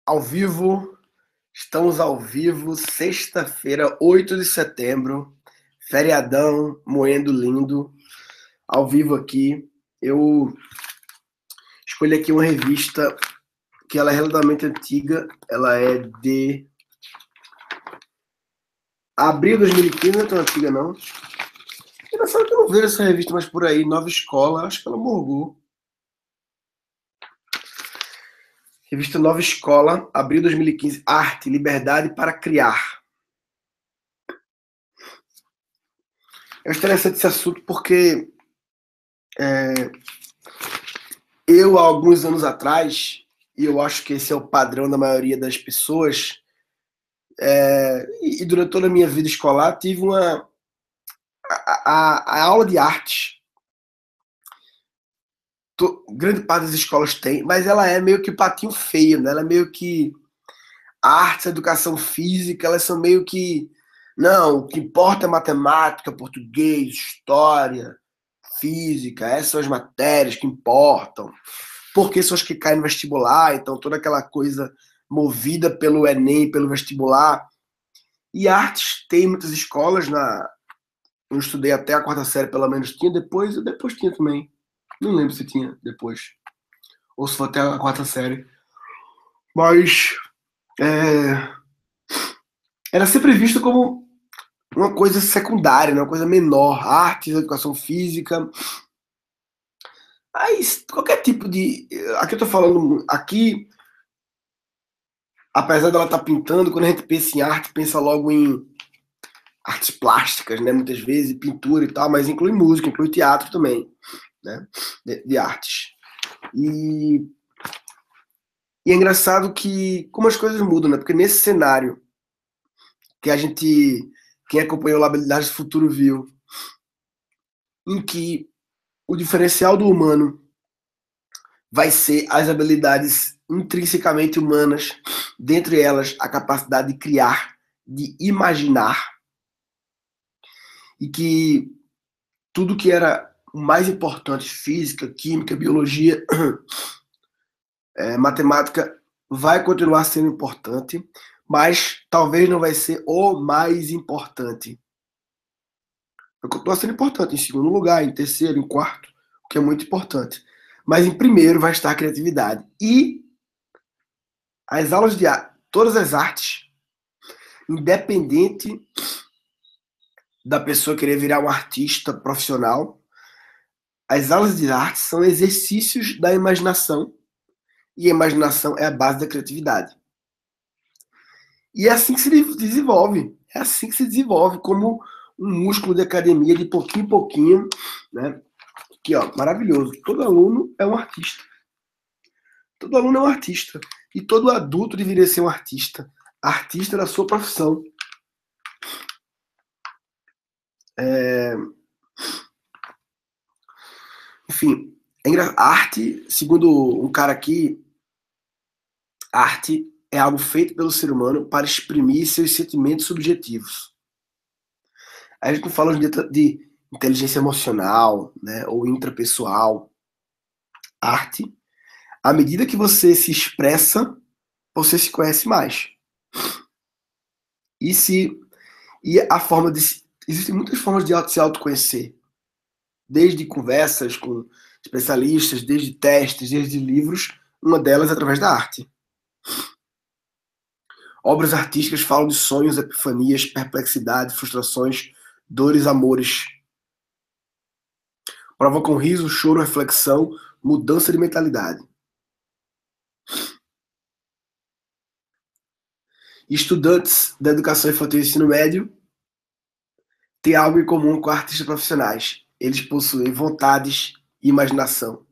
Ao vivo, estamos ao vivo, sexta-feira, 8 de setembro, feriadão, moendo lindo, ao vivo aqui. Eu escolhi aqui uma revista que ela é relativamente antiga, ela é de abril de 2015, não é tão antiga não. Engraçado que eu não vejo essa revista mais por aí, Nova Escola, acho que ela morgou. Revista Nova Escola, abril de 2015, Arte, Liberdade para Criar. É interessante esse assunto porque eu, há alguns anos atrás, e eu acho que esse é o padrão da maioria das pessoas, e durante toda a minha vida escolar, tive a aula de artes. Grande parte das escolas tem, mas ela é meio que patinho feio, né? Ela é meio que artes, educação física, elas são meio que não, o que importa é matemática, português, história, física, essas são as matérias que importam, porque são as que caem no vestibular, então toda aquela coisa movida pelo Enem, pelo vestibular. E artes tem muitas escolas, eu estudei até a quarta série, pelo menos tinha, depois tinha também. Não lembro se tinha depois, ou se foi até a quarta série. Mas era sempre visto como uma coisa secundária, né? Uma coisa menor. Artes, educação física. Aí, qualquer tipo de. Aqui eu tô falando. Aqui, apesar dela estar pintando, quando a gente pensa em arte, pensa logo em artes plásticas, né? Muitas vezes, pintura e tal, mas inclui música, inclui teatro também, né? De artes. E é engraçado que como as coisas mudam, né? Porque nesse cenário que a gente, quem acompanhou Habilidades do Futuro viu, em que o diferencial do humano vai ser as habilidades intrinsecamente humanas, dentre elas a capacidade de criar, de imaginar, e que tudo que era o mais importante, física, química, biologia, matemática, vai continuar sendo importante, mas talvez não vai ser o mais importante. Vai continuar sendo importante em segundo lugar, em terceiro, em quarto, o que é muito importante. Mas em primeiro vai estar a criatividade. E as aulas de arte, todas as artes, independente da pessoa querer virar um artista profissional, as aulas de arte são exercícios da imaginação, e a imaginação é a base da criatividade. E é assim que se desenvolve, é assim que se desenvolve, como um músculo de academia, de pouquinho em pouquinho, né? Aqui, ó, maravilhoso. Todo aluno é um artista. Todo aluno é um artista. E todo adulto deveria ser um artista. Artista da sua profissão. Enfim, arte, segundo um cara aqui, arte é algo feito pelo ser humano para exprimir seus sentimentos subjetivos. A gente não fala hoje de inteligência emocional, né, ou intrapessoal. Arte, à medida que você se expressa, você se conhece mais. E a forma de existem muitas formas de se autoconhecer, desde conversas com especialistas, desde testes, desde livros, uma delas é através da arte. Obras artísticas falam de sonhos, epifanias, perplexidade, frustrações, dores, amores. Provocam riso, choro, reflexão, mudança de mentalidade. Estudantes da educação infantil e ensino médio têm algo em comum com artistas profissionais. Eles possuem vontades e imaginação.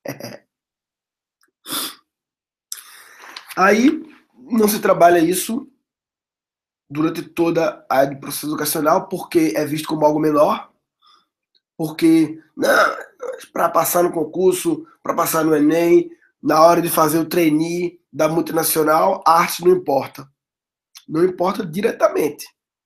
Aí não se trabalha isso durante toda a processo educacional porque é visto como algo menor, porque para passar no concurso, para passar no Enem, na hora de fazer o trainee da multinacional, a arte não importa. Não importa diretamente.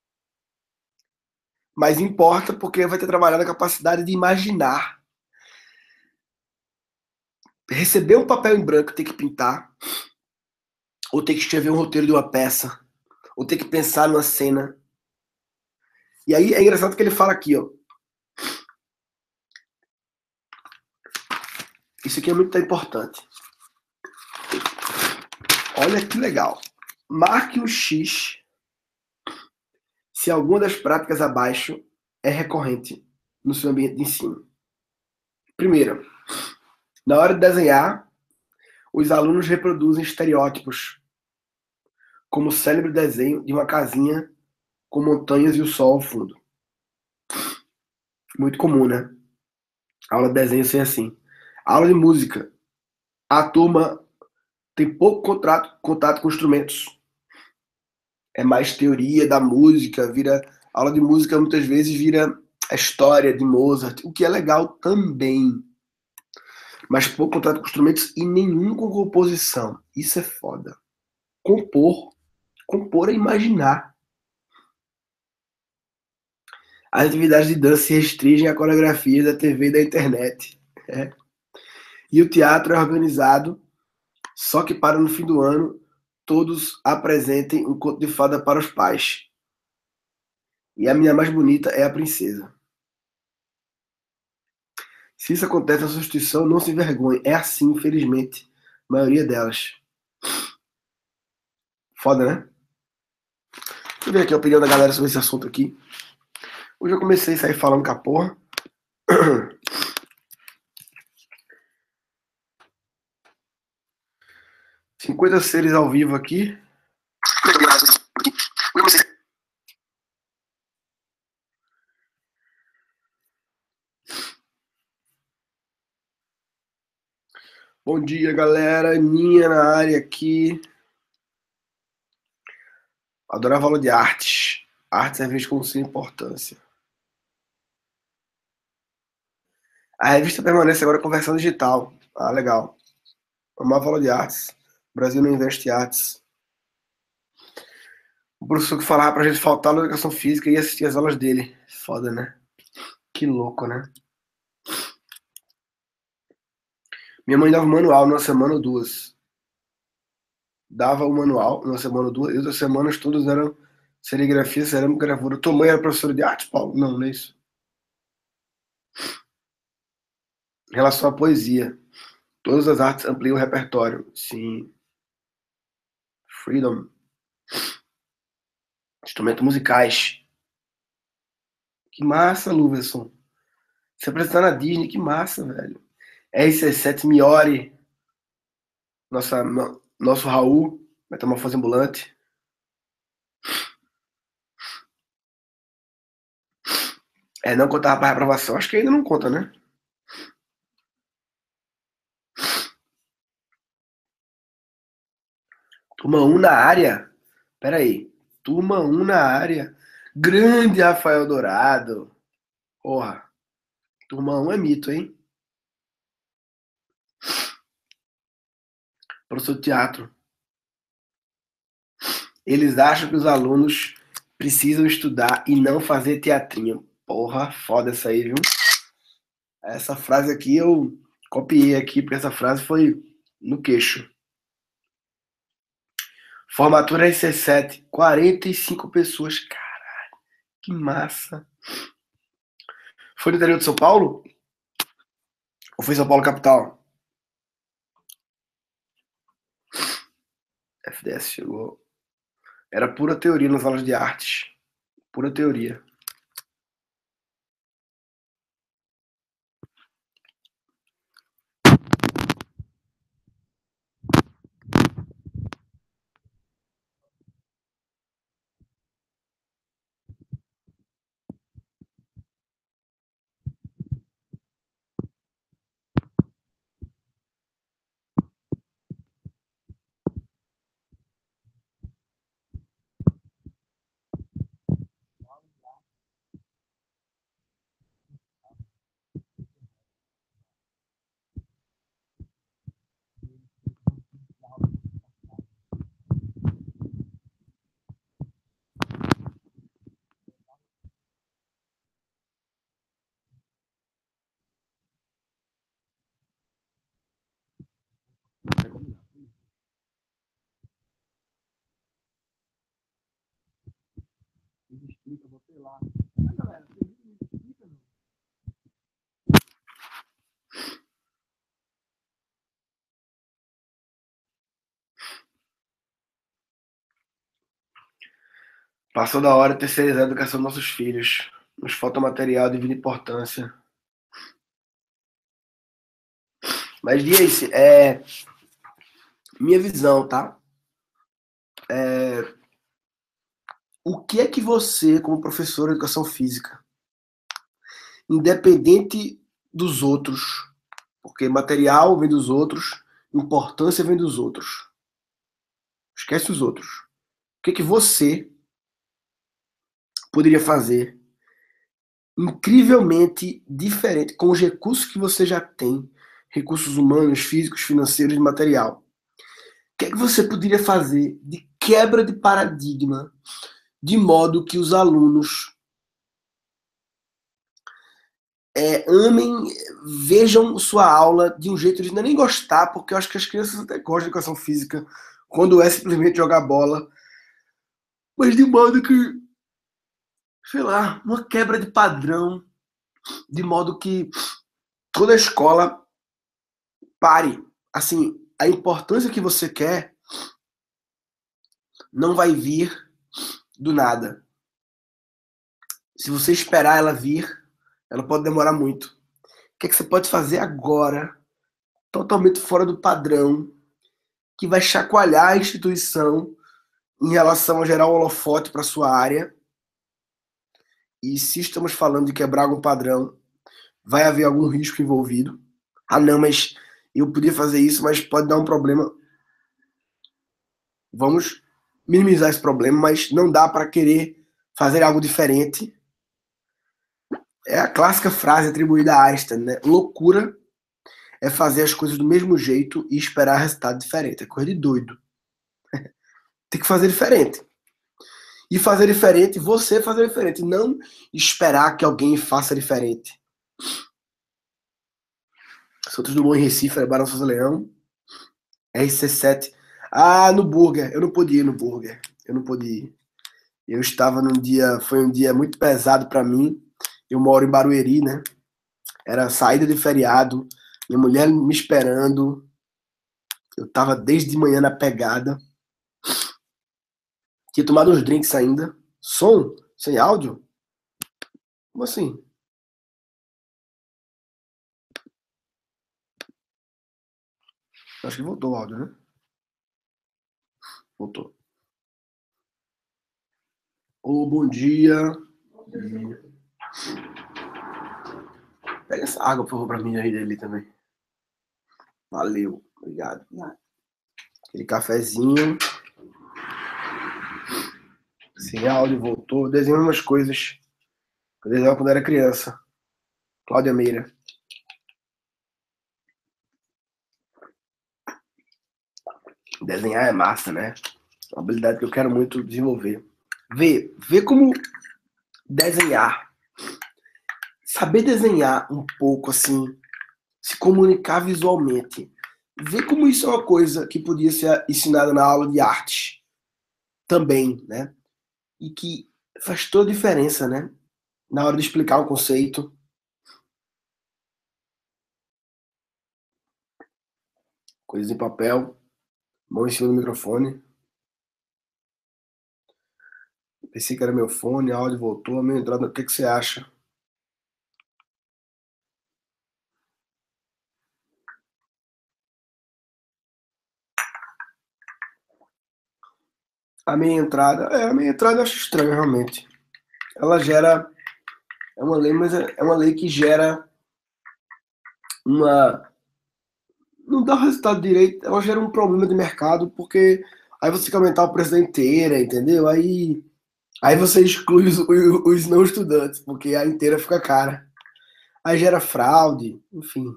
Mas importa porque vai ter trabalhado a capacidade de imaginar. Receber um papel em branco, ter que pintar, ou ter que escrever um roteiro de uma peça, ou ter que pensar numa cena. E aí é engraçado que ele fala aqui, ó. Isso aqui é muito importante. Olha que legal. Marque um X se alguma das práticas abaixo é recorrente no seu ambiente de ensino. Primeiro, na hora de desenhar, os alunos reproduzem estereótipos, como o célebre desenho de uma casinha com montanhas e o sol ao fundo. Muito comum, né? A aula de desenho ser assim. A aula de música, a turma tem pouco contato com instrumentos. É mais teoria da música, vira aula de música muitas vezes vira a história de Mozart, o que é legal também. Mas pouco contato com instrumentos e nenhum com composição. Isso é foda. Compor é imaginar. As atividades de dança se restringem à coreografia da TV e da internet. É. E o teatro é organizado só que para no fim do ano todos apresentem um conto de fada para os pais. E a minha mais bonita é a princesa. Se isso acontece na sua instituição, não se envergonhe. É assim, infelizmente. A maioria delas. Foda, né? Deixa eu ver aqui a opinião da galera sobre esse assunto aqui. Hoje eu comecei a sair falando com a porra. 50 seres ao vivo aqui. Bom dia, galera. Aninha na área aqui. Adorava aula de artes. Artes é vista com sua importância. A revista permanece agora com versão digital. Ah, legal. Amava aula de artes. O Brasil não investe em artes. O professor que falava pra gente faltar na educação física e assistir as aulas dele. Foda, né? Que louco, né? Minha mãe dava o manual numa semana ou duas. Dava o manual numa semana ou duas. E outras semanas todas eram serigrafia, cerâmica, gravura. Tua mãe era professora de arte, Paulo? Não, não é isso. Em relação à poesia, todas as artes ampliam o repertório. Sim. Freedom. Instrumentos musicais. Que massa, Luverson. Você apresentar na Disney, que massa, velho. RC7 Miori. Nosso Raul. Metamorfose ambulante. É, não contava para reprovação. Acho que ainda não conta, né? Turma 1 na área? Pera aí. Turma 1 na área. Grande Rafael Dourado. Porra. Turma 1 é mito, hein? Professor de teatro. Eles acham que os alunos precisam estudar e não fazer teatrinho. Porra, foda essa aí, viu? Essa frase aqui eu copiei aqui, porque essa frase foi no queixo. Formatura RC7, 45 pessoas. Caralho, que massa. Foi no interior de São Paulo? Ou foi São Paulo capital? FDS chegou. Era pura teoria nas aulas de artes. Pura teoria. explica, botei lá. Ah, galera, tem vídeo não explica, não. Passou da hora de terceirizar a educação dos nossos filhos. Nos falta material de vida importância. Mas, Dias, minha visão, tá? O que é que você, como professor de educação física, independente dos outros, porque material vem dos outros, importância vem dos outros. Esquece os outros. O que é que você poderia fazer incrivelmente diferente com os recursos que você já tem, recursos humanos, físicos, financeiros e material? O que é que você poderia fazer de quebra de paradigma, de modo que os alunos amem, vejam sua aula de um jeito de não é nem gostar, porque eu acho que as crianças até gostam de educação física quando é simplesmente jogar bola, mas de modo que, sei lá, uma quebra de padrão, de modo que toda a escola pare. Assim, a importância que você quer não vai vir do nada. Se você esperar ela vir, ela pode demorar muito. O que é que você pode fazer agora, totalmente fora do padrão, que vai chacoalhar a instituição em relação a gerar um holofote para sua área? E se estamos falando de quebrar algum padrão, vai haver algum risco envolvido. Ah, não, mas eu podia fazer isso, mas pode dar um problema. Vamos minimizar esse problema, mas não dá para querer fazer algo diferente. É a clássica frase atribuída a Einstein, né? Loucura é fazer as coisas do mesmo jeito e esperar resultado diferente. É coisa de doido. Tem que fazer diferente. E fazer diferente, você fazer diferente. Não esperar que alguém faça diferente. Santos Dumont em Recife, Barão Souza Leão. RC7. Ah, no burger. Eu não podia ir no burger. Eu não podia ir. Eu estava num dia, foi um dia muito pesado para mim. Eu moro em Barueri, né? Era saída de feriado, minha mulher me esperando. Eu tava desde de manhã na pegada. Tinha tomado uns drinks ainda. Som? Sem áudio? Como assim? Acho que voltou o áudio, né? Voltou. Ô, bom dia. Pega essa água, por favor, pra mim aí dele também. Valeu. Obrigado. Aquele cafezinho. Sem áudio, voltou. Desenhando umas coisas. Eu desenhava quando era criança. Cláudia Meira. Desenhar é massa, né? Uma habilidade que eu quero muito desenvolver. Ver como desenhar. Saber desenhar um pouco, assim, se comunicar visualmente. Ver como isso é uma coisa que podia ser ensinada na aula de arte também, né? E que faz toda a diferença, né? Na hora de explicar um conceito. Coisas em papel, mão em cima do microfone. Pensei que era meu fone, áudio voltou, a minha entrada. O que você acha? A minha entrada eu acho estranha, realmente. Ela gera, é uma lei, mas é uma lei que gera uma, não dá o resultado direito, ela gera um problema de mercado, porque aí você tem que aumentar o preço da inteira, entendeu? Aí você exclui os não estudantes, porque a inteira fica cara. Aí gera fraude, enfim.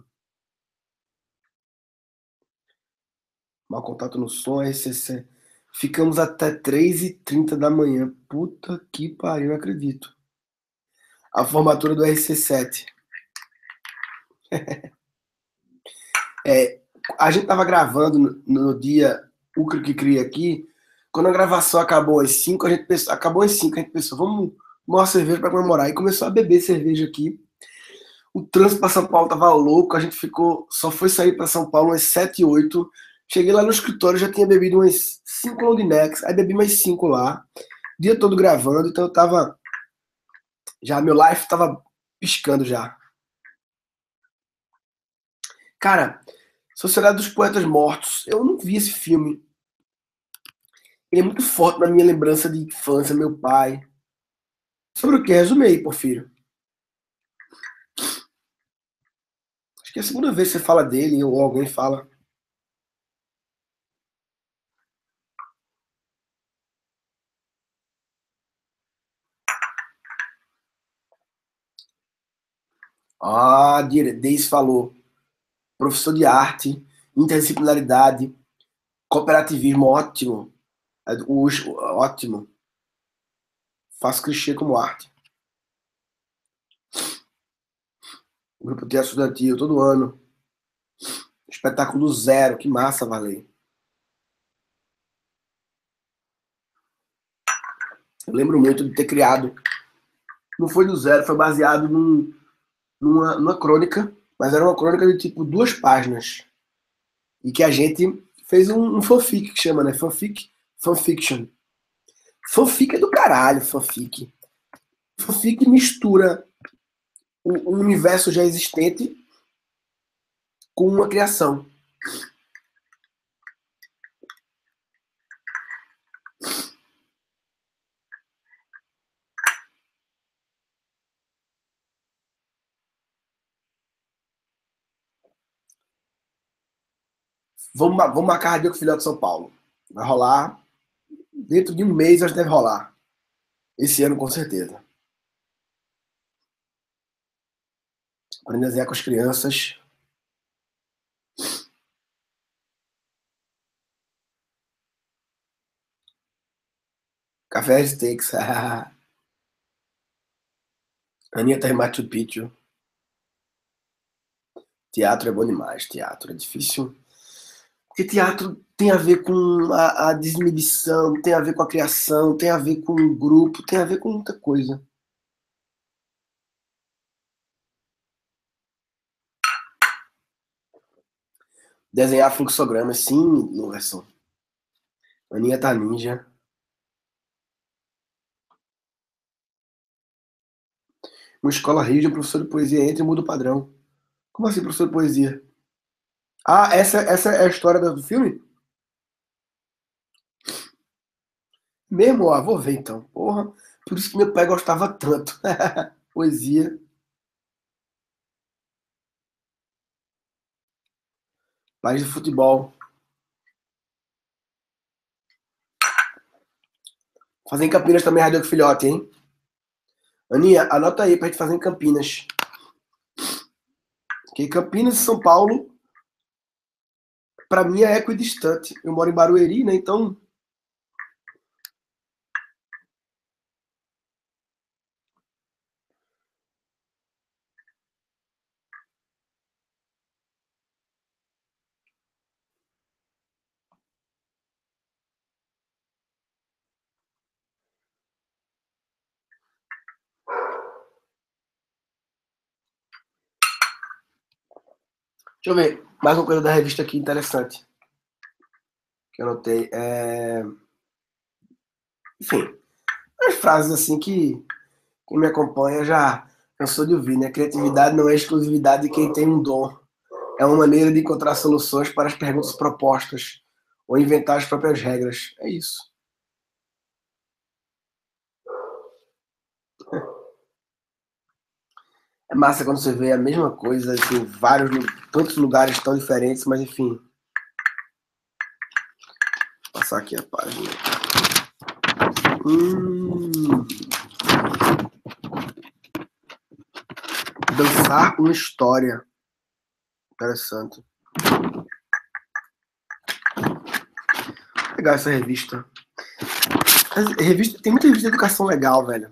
Mau contato no som, RCC. Ficamos até 3h30 da manhã. Puta que pariu, não acredito. A formatura do RC7. A gente tava gravando no dia Ucra que cria aqui. Quando a gravação acabou às 5, a gente pensou, a gente pensou, uma cerveja para comemorar. E começou a beber cerveja aqui. O trânsito para São Paulo tava louco, a gente ficou, só foi sair para São Paulo umas 7, 8. Cheguei lá no escritório, já tinha bebido umas 5 long necks, aí bebi mais 5 lá. O dia todo gravando, então eu tava, já meu life tava piscando já. Cara, Sociedade dos Poetas Mortos, eu não vi esse filme. Ele é muito forte na minha lembrança de infância, meu pai. Sobre o que? Resume aí, Porfírio. Acho que é a segunda vez que você fala dele, ou alguém fala. Ah, Deise falou. Professor de arte, interdisciplinaridade, cooperativismo, ótimo. Ótimo. Faço clichê como arte. Grupo de teatro estudantil, todo ano. Espetáculo do zero, que massa, Valei. Eu lembro muito de ter criado. Não foi do zero, foi baseado numa crônica, mas era uma crônica de tipo 2 páginas. E que a gente fez um fanfic que chama, né? Fanfic, fanfiction. Fanfic é do caralho, fanfic. Fanfic mistura um universo já existente com uma criação. Vamos marcar a dia com o Filhote de São Paulo. Vai rolar. Dentro de um mês, acho que deve rolar. Esse ano, com certeza. Aprender a desenhar com as crianças. Café Steaks. Aninha tá em Machu Picchu. Teatro é bom demais. Teatro é difícil. Porque teatro tem a ver com a desinibição, tem a ver com a criação, tem a ver com o grupo, tem a ver com muita coisa. Desenhar fluxogramas, sim, Luverson. Aninha tá ninja. Uma escola rígida, um professor de poesia entra e muda o padrão. Como assim, professor de poesia? Ah, essa é a história do filme? Mesmo? Ah, vou ver então. Porra, por isso que meu pai gostava tanto. Poesia. País de futebol. Fazer em Campinas também, Rádio Filhote, hein? Aninha, anota aí pra gente fazer em Campinas. Porque Campinas e São Paulo, pra mim, é equidistante. Eu moro em Barueri, né? Então, deixa eu ver. Mais uma coisa da revista aqui interessante. Que eu anotei. Enfim, as frases assim que quem me acompanha já cansou de ouvir, né? Criatividade não é exclusividade de quem tem um dom. É uma maneira de encontrar soluções para as perguntas propostas ou inventar as próprias regras. É isso. É massa quando você vê a mesma coisa em tantos lugares tão diferentes, mas enfim. Vou passar aqui a página. Hum, dançar uma história. Interessante. Legal essa revista. Tem muita revista de educação legal, velho.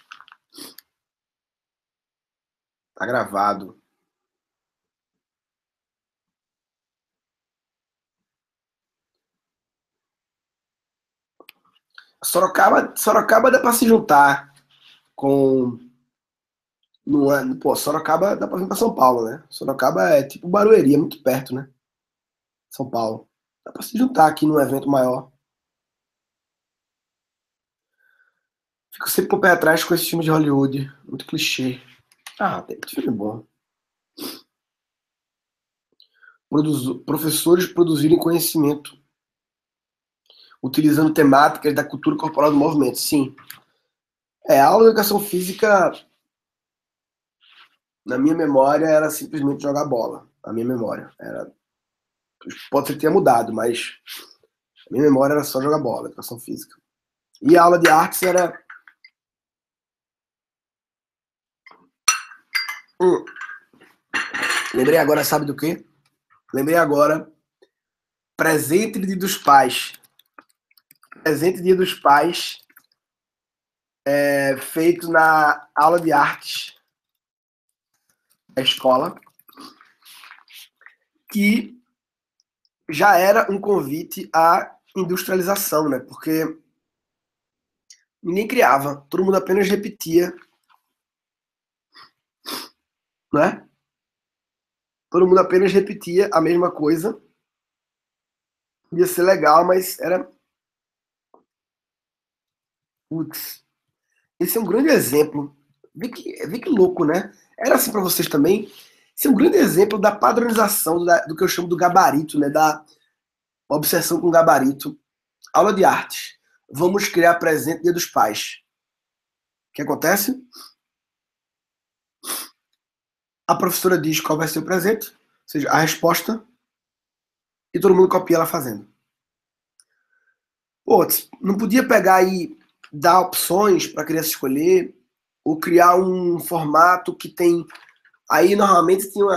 Tá gravado. Sorocaba dá para se juntar com. Não é, pô, Sorocaba dá para vir para São Paulo, né? Sorocaba é tipo Barueri, é muito perto, né? São Paulo. Dá para se juntar aqui num evento maior. Fico sempre com o pé atrás com esse filme de Hollywood. Muito clichê. Ah, tem muito filme bom. Professores produzirem conhecimento, utilizando temáticas da cultura corporal do movimento. Sim. A aula de educação física, na minha memória, era simplesmente jogar bola. A minha memória. Pode ser que tenha mudado, mas a minha memória era só jogar bola, educação física. E a aula de artes era. Lembrei agora, sabe do quê? Lembrei agora. Presente Dia dos Pais. Presente Dia dos Pais feito na aula de artes da escola, que já era um convite à industrialização, né? Porque ninguém criava, todo mundo apenas repetia, né? Todo mundo apenas repetia a mesma coisa. Podia ser legal, mas era. Putz, esse é um grande exemplo. Vê que louco, né? Era assim para vocês também. Esse é um grande exemplo da padronização do que eu chamo do gabarito, né? Da obsessão com gabarito. Aula de artes. Vamos criar presente Dia dos Pais. O que acontece? A professora diz qual vai ser o presente, ou seja, a resposta, e todo mundo copia ela fazendo. Pô, não podia pegar e dar opções para a criança escolher, ou criar um formato que tem. Aí normalmente tinha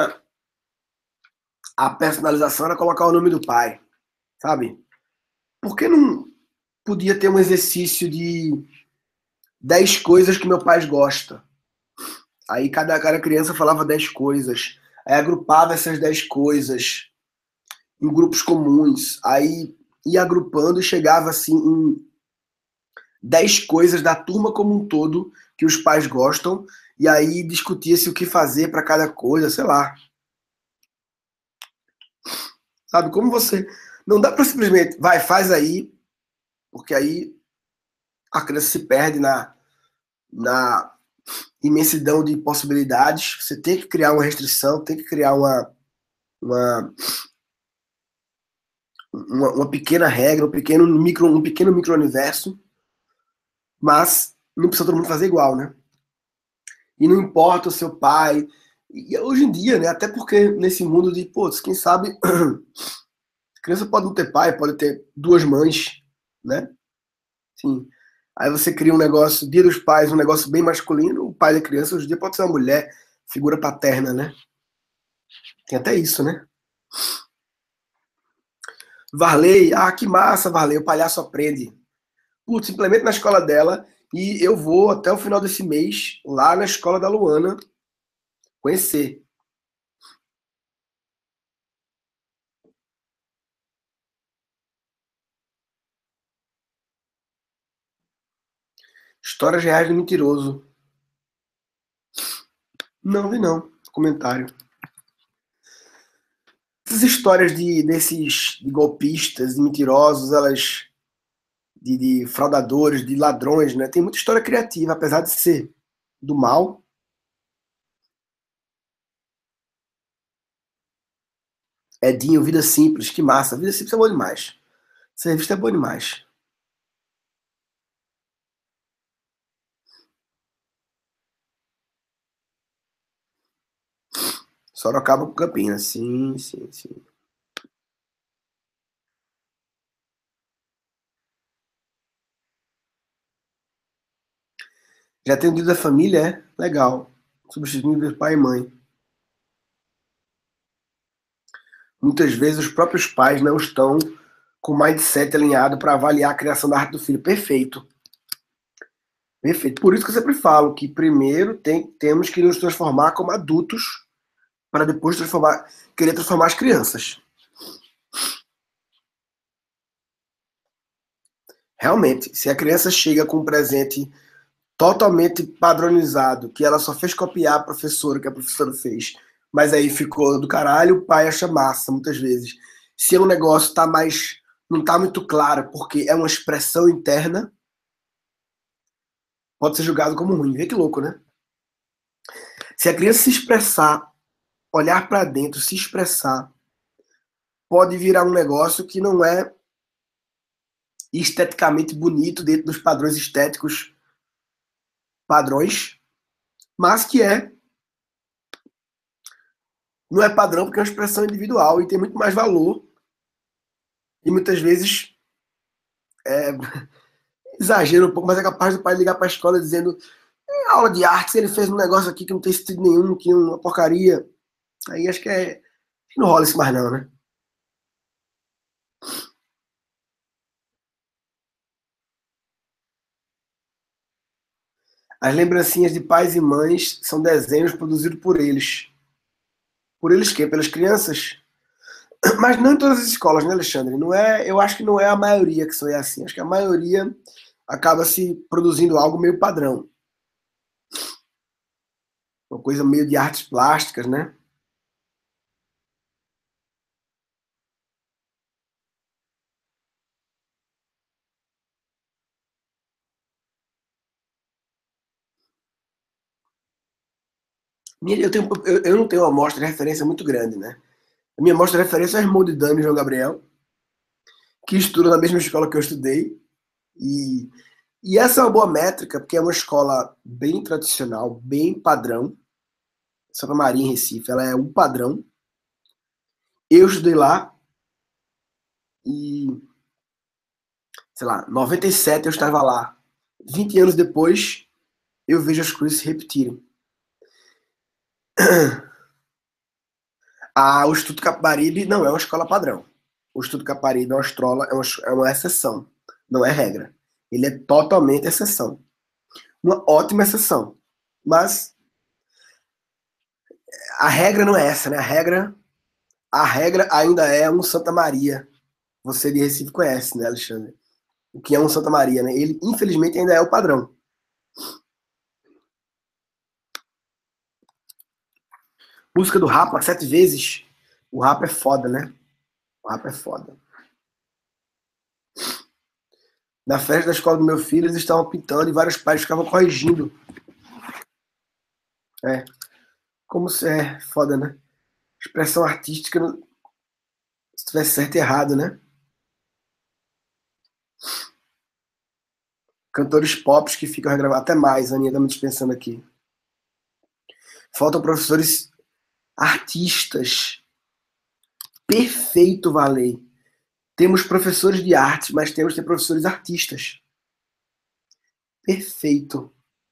a personalização era colocar o nome do pai, sabe? Por que não podia ter um exercício de 10 coisas que meu pai gosta? Aí cada criança falava 10 coisas. Aí agrupava essas 10 coisas em grupos comuns. Aí ia agrupando e chegava assim em 10 coisas da turma como um todo que os pais gostam. E aí discutia-se o que fazer para cada coisa, sei lá. Sabe? Como você. Não dá para simplesmente, vai, faz aí, porque aí a criança se perde na imensidão de possibilidades. Você tem que criar uma restrição, tem que criar uma, uma pequena regra, um pequeno micro-universo, mas não precisa todo mundo fazer igual, né? E não importa o seu pai. E hoje em dia, né? Até porque nesse mundo de, pô, quem sabe, criança pode não ter pai, pode ter duas mães, né? Sim. Aí você cria um negócio, Dia dos Pais, um negócio bem masculino, o pai da criança hoje em dia pode ser uma mulher, figura paterna, né? Tem até isso, né? Varley, que massa, Varley, o palhaço aprende. Putz, implemento na escola dela e eu vou até o final desse mês lá na escola da Luana conhecer. Histórias reais do mentiroso. Não vi não. Comentário. Essas histórias de golpistas, de mentirosos, elas de fraudadores, de ladrões, né? Tem muita história criativa, apesar de ser do mal. Edinho, Vida Simples, que massa. Vida Simples é bom demais. Essa revista é boa demais. Sorocaba com Campinas. Sim, sim, sim. Já tem o dia da família, é? Legal. Substituindo pai e mãe. Muitas vezes os próprios pais não estão com o mindset alinhado para avaliar a criação da arte do filho. Perfeito. Perfeito. Por isso que eu sempre falo que primeiro temos que nos transformar como adultos para depois querer transformar as crianças. Realmente, se a criança chega com um presente totalmente padronizado, que ela só fez copiar a professora, que a professora fez, mas aí ficou do caralho, o pai acha massa, muitas vezes. Se o negócio tá mais, não tá muito claro, porque é uma expressão interna, pode ser julgado como ruim. Vê que louco, né? Se a criança se expressar, olhar para dentro, se expressar, pode virar um negócio que não é esteticamente bonito dentro dos padrões estéticos padrões, mas que não é padrão porque é uma expressão individual e tem muito mais valor e muitas vezes é, exagera um pouco, mas é capaz do pai ligar para a escola dizendo aula de artes, ele fez um negócio aqui que não tem sentido nenhum, que é uma porcaria. Aí acho que não rola isso mais não, né? As lembrancinhas de pais e mães são desenhos produzidos por eles. Por eles quê? Pelas crianças? Mas não em todas as escolas, né, Alexandre? Não é, eu acho que não é a maioria que são assim. Acho que a maioria acaba se produzindo algo meio padrão. Uma coisa meio de artes plásticas, né? Eu não tenho uma amostra de referência muito grande, né? A minha amostra de referência é o irmão de Dani, João Gabriel, que estuda na mesma escola que eu estudei. E, e essa é uma boa métrica, porque é uma escola bem tradicional, bem padrão. Santa Maria, em Recife, ela é um padrão. Eu estudei lá e, sei lá, 97 eu estava lá. 20 anos depois, eu vejo as coisas se repetirem. O Instituto Capibaribe não é uma escola padrão. O Instituto Capibaribe é uma escola, é uma exceção, não é regra. Ele é totalmente exceção. Uma ótima exceção. Mas a regra não é essa, né? A regra ainda é um Santa Maria. Você de Recife conhece, né, Alexandre? O que é um Santa Maria, né? Ele, infelizmente, ainda é o padrão. Música do Rapa, 7 vezes. O Rapa é foda, né? O Rapa é foda. Na festa da escola do meu filho, eles estavam pintando e vários pais ficavam corrigindo. É, como se é foda, né? Expressão artística, se tivesse certo e errado, né? Cantores pop que ficam regravando até mais, a Aninha tá me dispensando aqui. Faltam professores artistas. Perfeito, Valei. Temos professores de arte, mas temos que ter professores artistas. Perfeito.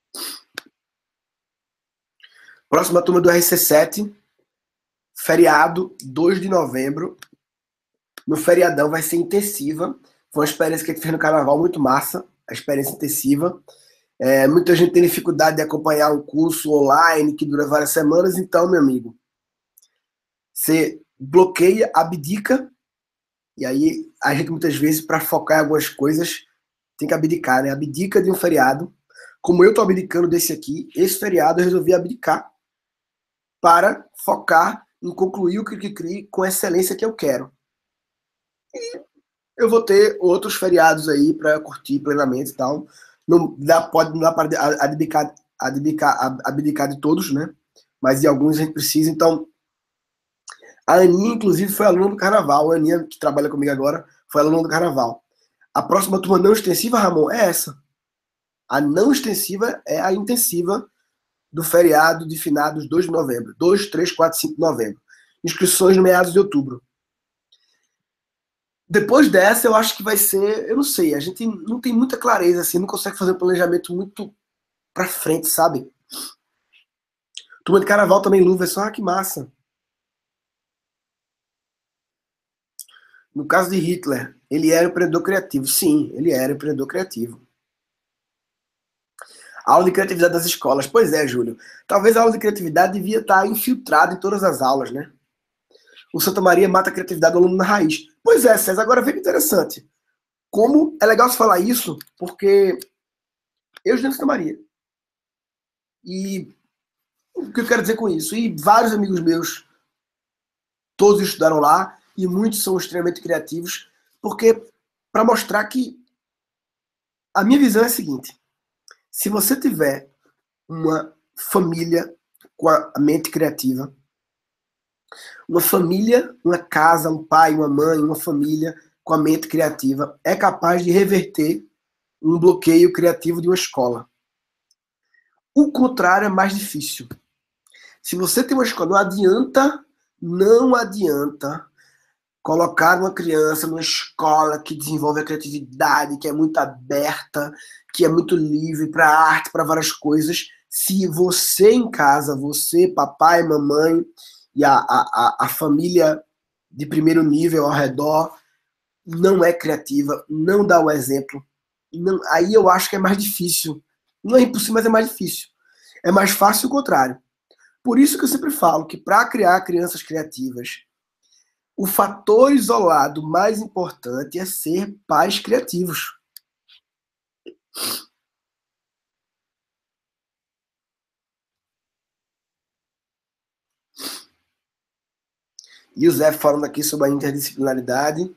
Próxima turma do RC7, feriado, 2 de novembro. No feriadão vai ser intensiva. Foi uma experiência que a gente fez no carnaval muito massa, a experiência intensiva. Muita gente tem dificuldade de acompanhar um curso online que dura várias semanas, então, meu amigo, você bloqueia, abdica, e aí a gente muitas vezes, para focar em algumas coisas, tem que abdicar, né? Abdica de um feriado. Como eu tô abdicando desse aqui, esse feriado eu resolvi abdicar para focar em concluir o que com a excelência que eu quero. E eu vou ter outros feriados aí para curtir plenamente e tal. Não dá para abdicar de todos, né? Mas de alguns a gente precisa. Então, a Aninha, inclusive, foi aluna do Carnaval. A Aninha, que trabalha comigo agora, foi aluna do Carnaval. A próxima turma não extensiva, Ramon, é essa. A não extensiva é a intensiva do feriado de finados 2 de novembro. 2, 3, 4, 5 de novembro. Inscrições no meados de outubro. Depois dessa, eu acho que vai ser, eu não sei, a gente não tem muita clareza, assim, não consegue fazer um planejamento muito pra frente, sabe? Turma de Carnaval também, luva, é só, que massa. No caso de Hitler, ele era empreendedor criativo. Sim, ele era empreendedor criativo. A aula de criatividade das escolas. Pois é, Júlio. Talvez a aula de criatividade devia estar infiltrada em todas as aulas, né? O Santa Maria mata a criatividade do aluno na raiz. Pois é, César, agora vem que interessante. Como é legal você falar isso, porque eu estudei em Santa Maria. E o que eu quero dizer com isso? E vários amigos meus, todos estudaram lá, e muitos são extremamente criativos, porque para mostrar que a minha visão é a seguinte: se você tiver uma família com a mente criativa, uma família, uma casa, um pai, uma mãe, uma família com a mente criativa, é capaz de reverter um bloqueio criativo de uma escola. O contrário é mais difícil. Se você tem uma escola, não adianta colocar uma criança numa escola que desenvolve a criatividade, que é muito aberta, que é muito livre para arte, para várias coisas, se você em casa, você, papai, mamãe e a família de primeiro nível ao redor não é criativa, não dá o exemplo, não, aí eu acho que é mais difícil. Não é impossível, mas é mais difícil. É mais fácil o contrário. Por isso que eu sempre falo que para criar crianças criativas, o fator isolado mais importante é ser pais criativos. E o Zé falando aqui sobre a interdisciplinaridade.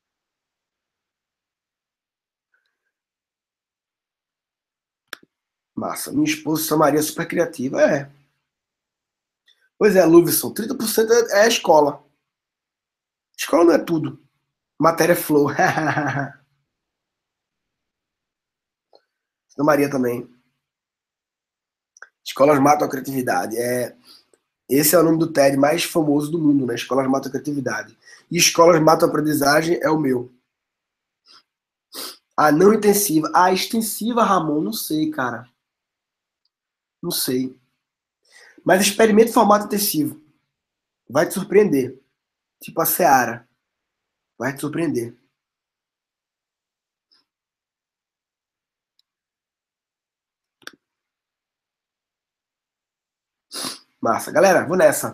Massa. Minha esposa Samaria é super criativa. É. Pois é, Luvison, 30% é a escola. Escola não é tudo. Matéria é flow. Maria também. Escolas matam a criatividade. Esse é o nome do TED mais famoso do mundo, né? Escolas matam a criatividade. E escolas matam a aprendizagem é o meu. A não intensiva. A extensiva, Ramon, não sei, cara. Não sei. Mas experimente formato intensivo. Vai te surpreender. Tipo a Seara. Vai te surpreender. Massa. Galera, vou nessa.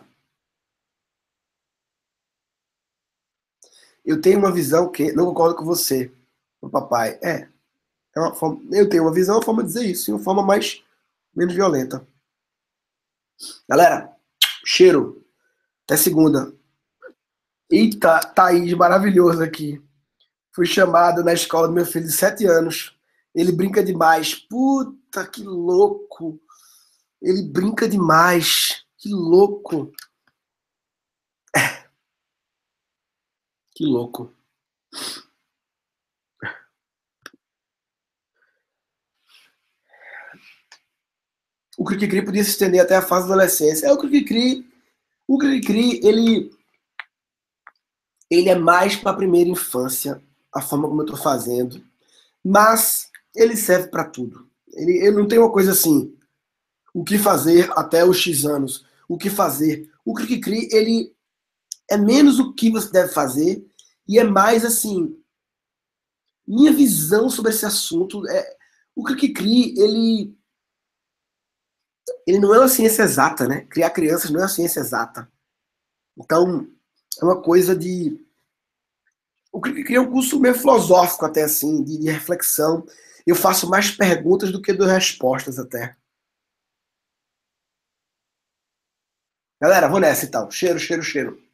Eu tenho uma visão que não concordo com você, o papai. É uma forma, eu tenho uma visão, uma forma de dizer isso, e uma forma mais menos violenta. Galera, cheiro. Até segunda. Eita, Thaís, maravilhoso aqui. Fui chamado na escola do meu filho de 7 anos. Ele brinca demais. Puta, que louco. Ele brinca demais. Que louco. Que louco. O Cri-Cri podia se estender até a fase da adolescência. O Cri-Cri, ele é mais para a primeira infância, a forma como eu estou fazendo, mas ele serve para tudo. Ele não tem uma coisa assim, o que fazer até os X anos, o que fazer. O Cri-Cri, ele é menos o que você deve fazer e é mais assim, minha visão sobre esse assunto é o Cri-Cri, ele não é uma ciência exata, né? Criar crianças não é uma ciência exata. Então, é uma coisa de o Cri-Cri é um curso meio filosófico até assim, de reflexão. Eu faço mais perguntas do que dou respostas até. Galera, vou nessa então. Cheiro, cheiro, cheiro.